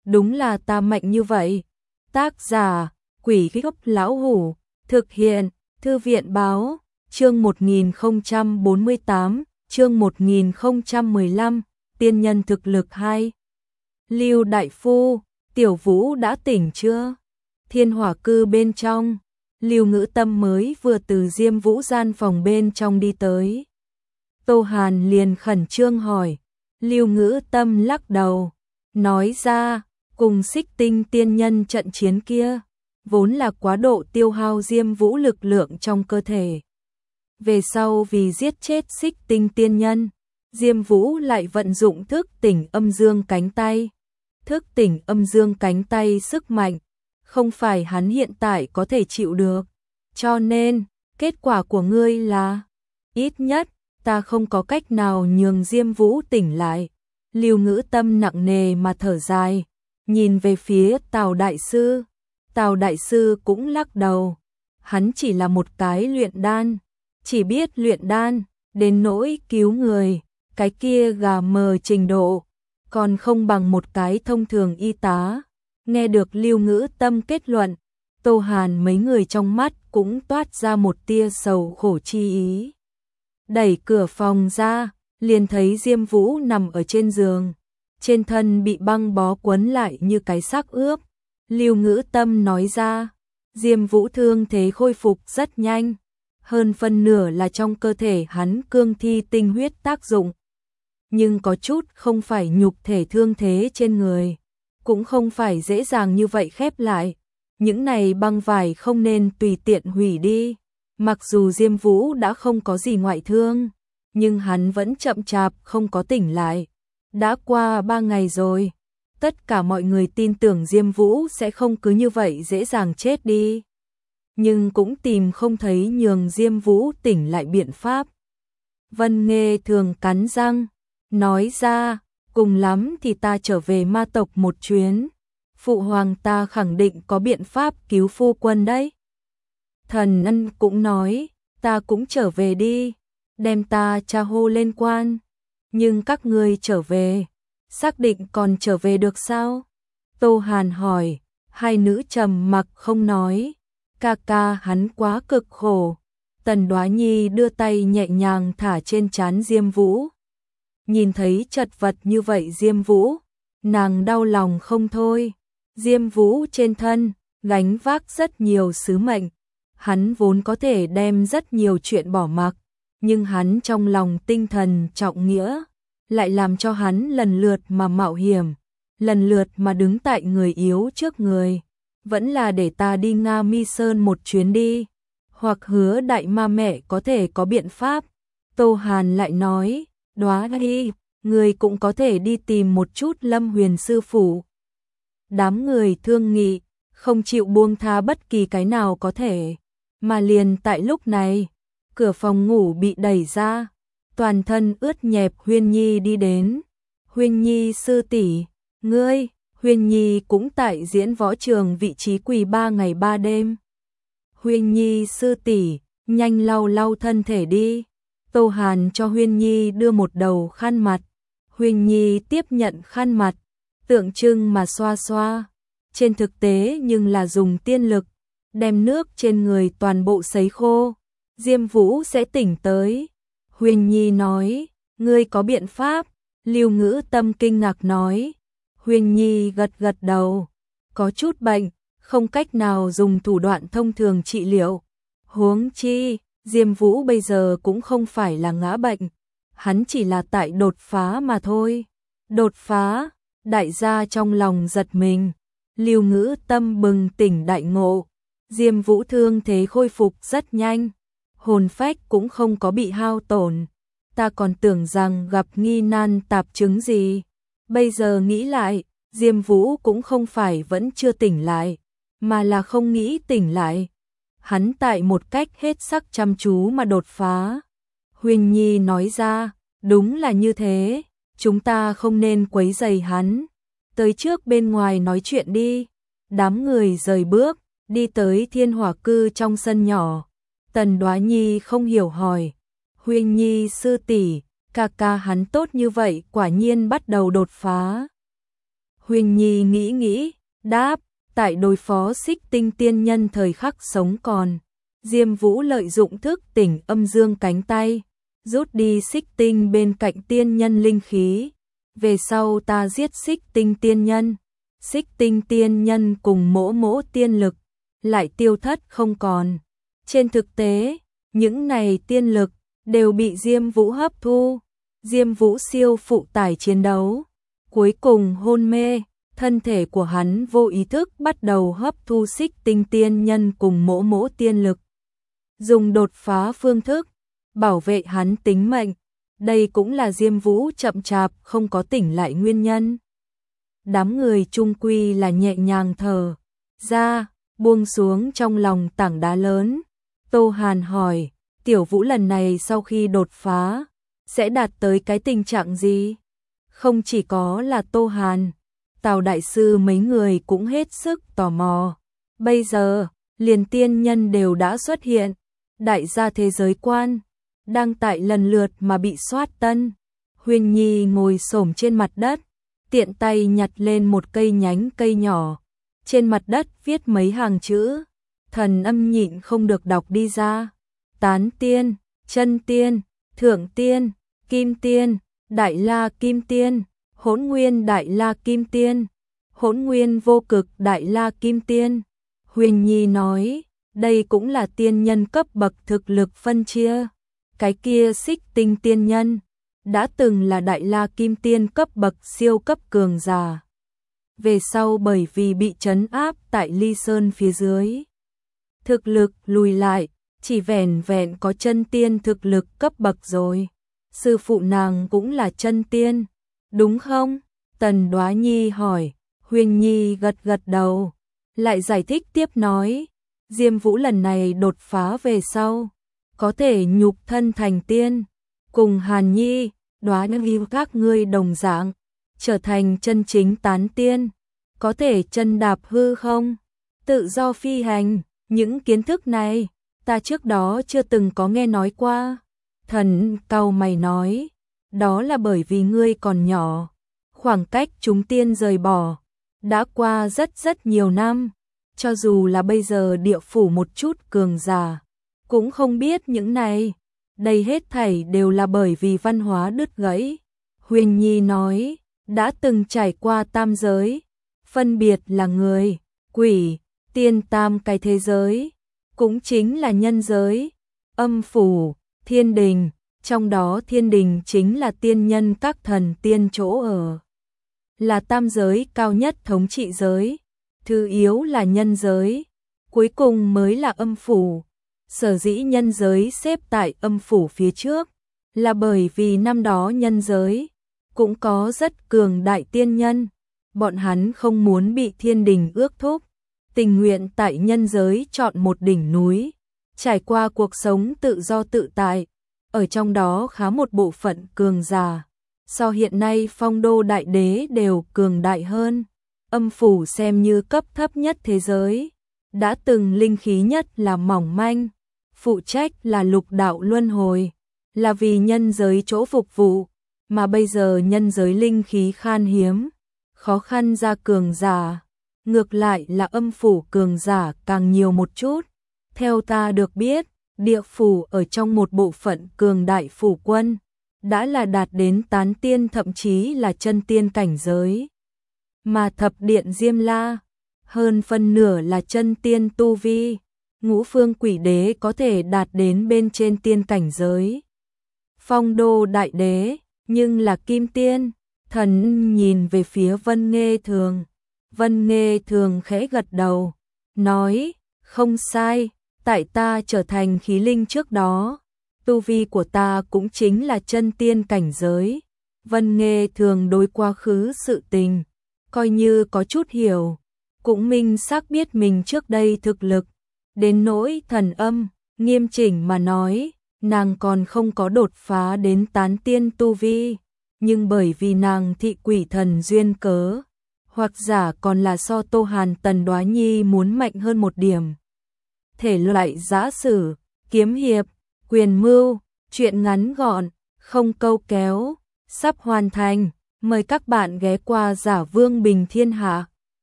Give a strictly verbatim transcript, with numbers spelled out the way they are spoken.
đúng là ta mạnh như vậy. Tác giả, Quỷ Gốc Lão Hủ, thực hiện, Thư viện báo, chương một nghìn không trăm bốn mươi tám, chương một nghìn không trăm mười lăm, tiên nhân thực lực hai. Lưu đại phu, Tiểu Vũ đã tỉnh chưa? Thiên Hỏa Cư bên trong, Lưu Ngữ Tâm mới vừa từ Diêm Vũ gian phòng bên trong đi tới. Tô Hàn liền khẩn trương hỏi, Lưu Ngữ Tâm lắc đầu, nói ra, cùng Xích Tinh tiên nhân trận chiến kia, vốn là quá độ tiêu hao Diêm Vũ lực lượng trong cơ thể. Về sau vì giết chết Xích Tinh tiên nhân, Diêm Vũ lại vận dụng thức tỉnh âm dương cánh tay. Thức tỉnh âm dương cánh tay sức mạnh, không phải hắn hiện tại có thể chịu được. Cho nên, kết quả của ngươi là, ít nhất, ta không có cách nào nhường Diêm Vũ tỉnh lại. Lưu Ngữ Tâm nặng nề mà thở dài, nhìn về phía Tào Đại Sư. Tào Đại Sư cũng lắc đầu, hắn chỉ là một cái luyện đan, chỉ biết luyện đan, đến nỗi cứu người, cái kia gà mờ trình độ, còn không bằng một cái thông thường y tá. Nghe được Lưu Ngữ Tâm kết luận, Tô Hàn mấy người trong mắt cũng toát ra một tia sầu khổ chi ý. Đẩy cửa phòng ra, liền thấy Diêm Vũ nằm ở trên giường, trên thân bị băng bó quấn lại như cái xác ướp. Lưu Ngữ Tâm nói ra, Diêm Vũ thương thế khôi phục rất nhanh, hơn phân nửa là trong cơ thể hắn cương thi tinh huyết tác dụng. Nhưng có chút không phải nhục thể thương thế trên người, cũng không phải dễ dàng như vậy khép lại. Những này băng vải không nên tùy tiện hủy đi. Mặc dù Diêm Vũ đã không có gì ngoại thương, nhưng hắn vẫn chậm chạp không có tỉnh lại. Đã qua ba ngày rồi, tất cả mọi người tin tưởng Diêm Vũ sẽ không cứ như vậy dễ dàng chết đi. Nhưng cũng tìm không thấy nhường Diêm Vũ tỉnh lại biện pháp. Vân Nghê thường cắn răng, nói ra, cùng lắm thì ta trở về ma tộc một chuyến. Phụ hoàng ta khẳng định có biện pháp cứu phu quân đấy. Thần Ân cũng nói, ta cũng trở về đi, đem ta cha hô lên quan. Nhưng các ngươi trở về, xác định còn trở về được sao? Tô Hàn hỏi, hai nữ trầm mặc không nói. Ca ca hắn quá cực khổ. Tần Đoá Nhi đưa tay nhẹ nhàng thả trên trán Diêm Vũ. Nhìn thấy chật vật như vậy Diêm Vũ, nàng đau lòng không thôi. Diêm Vũ trên thân, gánh vác rất nhiều sứ mệnh. Hắn vốn có thể đem rất nhiều chuyện bỏ mặc, nhưng hắn trong lòng tinh thần trọng nghĩa, lại làm cho hắn lần lượt mà mạo hiểm, lần lượt mà đứng tại người yếu trước người. Vẫn là để ta đi Nga Mi Sơn một chuyến đi, hoặc hứa đại ma mẹ có thể có biện pháp. Tô Hàn lại nói, Đoá Nhi, người cũng có thể đi tìm một chút Lâm Huyền sư phụ. Đám người thương nghị, không chịu buông tha bất kỳ cái nào có thể. Mà liền tại lúc này, cửa phòng ngủ bị đẩy ra, toàn thân ướt nhẹp Huyên Nhi đi đến. Huyên Nhi sư tỷ, ngươi, Huyên Nhi cũng tại diễn võ trường vị trí quỳ ba ngày ba đêm. Huyên Nhi sư tỷ, nhanh lau lau thân thể đi. Tô Hàn cho Huyên Nhi đưa một đầu khăn mặt. Huyên Nhi tiếp nhận khăn mặt, tượng trưng mà xoa xoa. Trên thực tế nhưng là dùng tiên lực, đem nước trên người toàn bộ sấy khô. Diêm Vũ sẽ tỉnh tới. Huyên Nhi nói, ngươi có biện pháp? Lưu Ngữ Tâm kinh ngạc nói. Huyên Nhi gật gật đầu, có chút bệnh, không cách nào dùng thủ đoạn thông thường trị liệu. Huống chi, Diêm Vũ bây giờ cũng không phải là ngã bệnh, hắn chỉ là tại đột phá mà thôi. Đột phá, đại gia trong lòng giật mình. Lưu Ngữ Tâm bừng tỉnh đại ngộ, Diêm Vũ thương thế khôi phục rất nhanh, hồn phách cũng không có bị hao tổn. Ta còn tưởng rằng gặp nghi nan tạp chứng gì. Bây giờ nghĩ lại, Diêm Vũ cũng không phải vẫn chưa tỉnh lại, mà là không nghĩ tỉnh lại. Hắn tại một cách hết sắc chăm chú mà đột phá. Huyên Nhi nói ra, đúng là như thế, chúng ta không nên quấy rầy hắn. Tới trước bên ngoài nói chuyện đi. Đám người rời bước, đi tới Thiên Hỏa Cư trong sân nhỏ. Tần Đoá Nhi không hiểu hỏi, Huyên Nhi sư tỷ, ca ca hắn tốt như vậy quả nhiên bắt đầu đột phá. Huyền Nhi nghĩ nghĩ, đáp, tại đối phó Xích Tinh tiên nhân thời khắc sống còn, Diêm Vũ lợi dụng thức tỉnh âm dương cánh tay, rút đi Xích Tinh bên cạnh tiên nhân linh khí. Về sau ta giết Xích Tinh tiên nhân, Xích Tinh tiên nhân cùng mỗ mỗ tiên lực lại tiêu thất không còn. Trên thực tế, những này tiên lực đều bị Diêm Vũ hấp thu. Diêm Vũ siêu phụ tải chiến đấu, cuối cùng hôn mê, thân thể của hắn vô ý thức bắt đầu hấp thu Xích Tinh tiên nhân cùng mỗ mỗ tiên lực, dùng đột phá phương thức bảo vệ hắn tính mệnh. Đây cũng là Diêm Vũ chậm chạp không có tỉnh lại nguyên nhân. Đám người chung quy là nhẹ nhàng thở ra, buông xuống trong lòng tảng đá lớn. Tô Hàn hỏi, Tiểu Vũ lần này sau khi đột phá sẽ đạt tới cái tình trạng gì? Không chỉ có là Tô Hàn, Tào đại sư mấy người cũng hết sức tò mò. Bây giờ, liền tiên nhân đều đã xuất hiện, đại gia thế giới quan đang tại lần lượt mà bị soát tân. Huyền Nhi ngồi xổm trên mặt đất, tiện tay nhặt lên một cây nhánh cây nhỏ, trên mặt đất viết mấy hàng chữ, thần âm nhịn không được đọc đi ra. Tán tiên, chân tiên, thượng tiên, kim tiên, đại la kim tiên, hỗn nguyên đại la kim tiên, hỗn nguyên vô cực đại la kim tiên. Huyền Nhi nói, đây cũng là tiên nhân cấp bậc thực lực phân chia. Cái kia Xích Tinh tiên nhân đã từng là đại la kim tiên cấp bậc siêu cấp cường giả. Về sau bởi vì bị trấn áp tại Ly Sơn phía dưới, thực lực lùi lại, chỉ vẻn vẹn có chân tiên thực lực cấp bậc rồi. Sư phụ nàng cũng là chân tiên, đúng không? Tần Đoá Nhi hỏi. Huyền Nhi gật gật đầu, lại giải thích tiếp nói, Diêm Vũ lần này đột phá về sau, có thể nhục thân thành tiên, cùng Hàn Nhi, Đoá Nhi các ngươi đồng dạng, trở thành chân chính tán tiên, có thể chân đạp hư không, tự do phi hành. Những kiến thức này, ta trước đó chưa từng có nghe nói qua. Thần cau mày nói, đó là bởi vì ngươi còn nhỏ, khoảng cách chúng tiên rời bỏ đã qua rất rất nhiều năm, cho dù là bây giờ địa phủ một chút cường giả cũng không biết những này. Đây hết thảy đều là bởi vì văn hóa đứt gãy. Huyền Nhi nói, đã từng trải qua tam giới, phân biệt là người, quỷ, tiên tam cái thế giới, cũng chính là nhân giới, âm phủ, thiên đình, trong đó thiên đình chính là tiên nhân các thần tiên chỗ ở, là tam giới cao nhất thống trị giới, thứ yếu là nhân giới, cuối cùng mới là âm phủ. Sở dĩ nhân giới xếp tại âm phủ phía trước, là bởi vì năm đó nhân giới cũng có rất cường đại tiên nhân, bọn hắn không muốn bị thiên đình ước thúc, tình nguyện tại nhân giới chọn một đỉnh núi, trải qua cuộc sống tự do tự tại. Ở trong đó khá một bộ phận cường giả, so hiện nay phong đô đại đế đều cường đại hơn. Âm phủ xem như cấp thấp nhất thế giới, đã từng linh khí nhất là mỏng manh, phụ trách là lục đạo luân hồi, là vì nhân giới chỗ phục vụ, mà bây giờ nhân giới linh khí khan hiếm, khó khăn ra cường giả, ngược lại là âm phủ cường giả càng nhiều một chút. Theo ta được biết, địa phủ ở trong một bộ phận cường đại phủ quân, đã là đạt đến tán tiên thậm chí là chân tiên cảnh giới. Mà thập điện Diêm La, hơn phân nửa là chân tiên tu vi, ngũ phương quỷ đế có thể đạt đến bên trên tiên cảnh giới. Phong đô đại đế, nhưng là kim tiên. Thần nhìn về phía Vân Nghê Thường. Vân Nghê Thường khẽ gật đầu, nói, không sai, tại ta trở thành khí linh trước đó, tu vi của ta cũng chính là chân tiên cảnh giới. Vân Nghê Thường đối quá khứ sự tình, coi như có chút hiểu, cũng minh xác biết mình trước đây thực lực. Đến nỗi thần âm, nghiêm chỉnh mà nói, nàng còn không có đột phá đến tán tiên tu vi, nhưng bởi vì nàng thị quỷ thần duyên cớ, hoặc giả còn là so Tô Hàn Tần Đoá Nhi muốn mạnh hơn một điểm. Thể loại giã sử, kiếm hiệp, quyền mưu, truyện ngắn gọn, không câu kéo, sắp hoàn thành. Mời các bạn ghé qua Giả Vương Bình Thiên Hạ.